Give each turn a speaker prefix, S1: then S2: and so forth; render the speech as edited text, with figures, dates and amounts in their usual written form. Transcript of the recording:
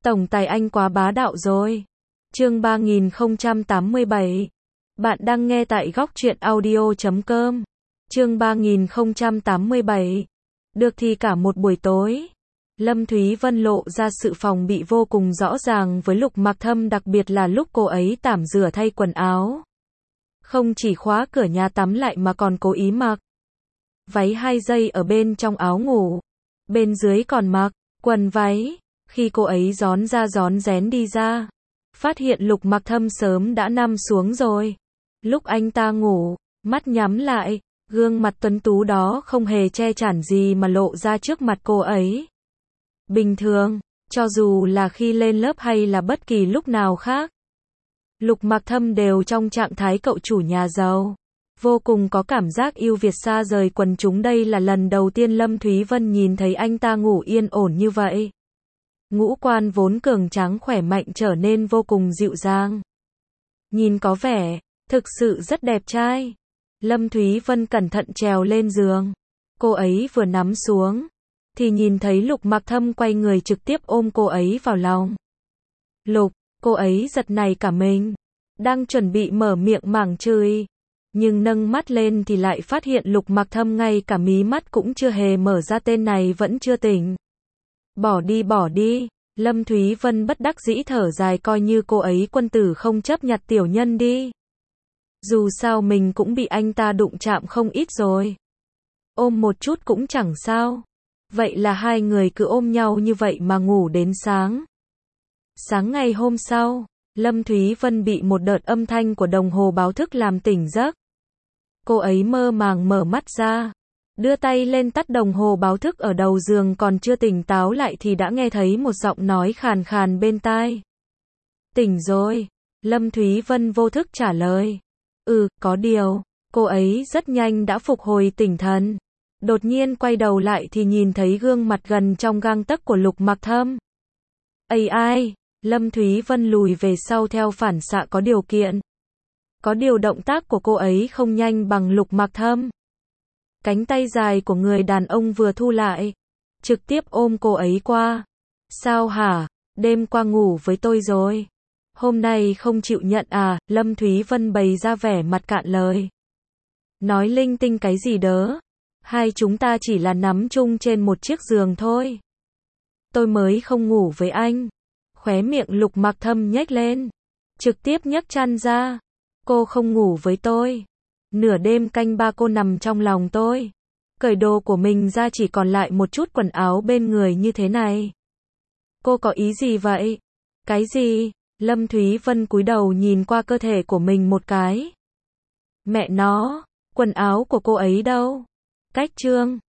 S1: Tổng tài anh quá bá đạo rồi. Chương 3087. Bạn đang nghe tại góc truyện audio.com. Chương 3087. Được thì cả một buổi tối, Lâm Thúy Vân lộ ra sự phòng bị vô cùng rõ ràng với Lục Mặc Thâm, đặc biệt là lúc cô ấy tảm rửa thay quần áo. Không chỉ khóa cửa nhà tắm lại mà còn cố ý mặc váy 2 giây ở bên trong áo ngủ, bên dưới còn mặc quần váy. Khi cô ấy rón ra rón rén đi ra, phát hiện Lục Mặc Thâm sớm đã nằm xuống rồi. Lúc anh ta ngủ, mắt nhắm lại, gương mặt tuấn tú đó không hề che chắn gì mà lộ ra trước mặt cô ấy. Bình thường, cho dù là khi lên lớp hay là bất kỳ lúc nào khác, Lục Mặc Thâm đều trong trạng thái cậu chủ nhà giàu, vô cùng có cảm giác yêu Việt xa rời quần chúng. Đây là lần đầu tiên Lâm Thúy Vân nhìn thấy anh ta ngủ yên ổn như vậy. Ngũ quan vốn cường tráng khỏe mạnh trở nên vô cùng dịu dàng, nhìn có vẻ thực sự rất đẹp trai. Lâm Thúy Vân cẩn thận trèo lên giường, cô ấy vừa nắm xuống thì nhìn thấy Lục Mặc Thâm quay người trực tiếp ôm cô ấy vào lòng. Lục, cô ấy giật nảy cả mình, đang chuẩn bị mở miệng mảng chửi, nhưng nâng mắt lên thì lại phát hiện Lục Mặc Thâm ngay cả mí mắt cũng chưa hề mở ra, tên này vẫn chưa tỉnh. Bỏ đi, Lâm Thúy Vân bất đắc dĩ thở dài, coi như cô ấy quân tử không chấp nhặt tiểu nhân đi. Dù sao mình cũng bị anh ta đụng chạm không ít rồi. Ôm một chút cũng chẳng sao. Vậy là hai người cứ ôm nhau như vậy mà ngủ đến sáng. Sáng ngày hôm sau, Lâm Thúy Vân bị một đợt âm thanh của đồng hồ báo thức làm tỉnh giấc. Cô ấy mơ màng mở mắt ra, đưa tay lên tắt đồng hồ báo thức ở đầu giường, còn chưa tỉnh táo lại thì đã nghe thấy một giọng nói khàn khàn bên tai. Tỉnh rồi, Lâm Thúy Vân vô thức trả lời. Có điều, cô ấy rất nhanh đã phục hồi tỉnh thần. Đột nhiên quay đầu lại thì nhìn thấy gương mặt gần trong gang tấc của Lục Mặc Thâm. Ai? Lâm Thúy Vân lùi về sau theo phản xạ có điều kiện. Có điều động tác của cô ấy không nhanh bằng Lục Mặc Thâm. Cánh tay dài của người đàn ông vừa thu lại, trực tiếp ôm cô ấy qua. Sao hả? Đêm qua ngủ với tôi rồi, hôm nay không chịu nhận à? Lâm Thúy Vân bày ra vẻ mặt cạn lời. Nói linh tinh cái gì đớ? Hai chúng ta chỉ là nằm chung trên một chiếc giường thôi. Tôi mới không ngủ với anh. Khóe miệng Lục Mặc Thâm nhếch lên, trực tiếp nhấc chăn ra. Cô không ngủ với tôi. Nửa đêm canh ba cô nằm trong lòng tôi, cởi đồ của mình ra chỉ còn lại một chút quần áo bên người như thế này. Cô có ý gì vậy? Cái gì? Lâm Thúy Vân cúi đầu nhìn qua cơ thể của mình một cái. Mẹ nó, quần áo của cô ấy đâu? Cách chương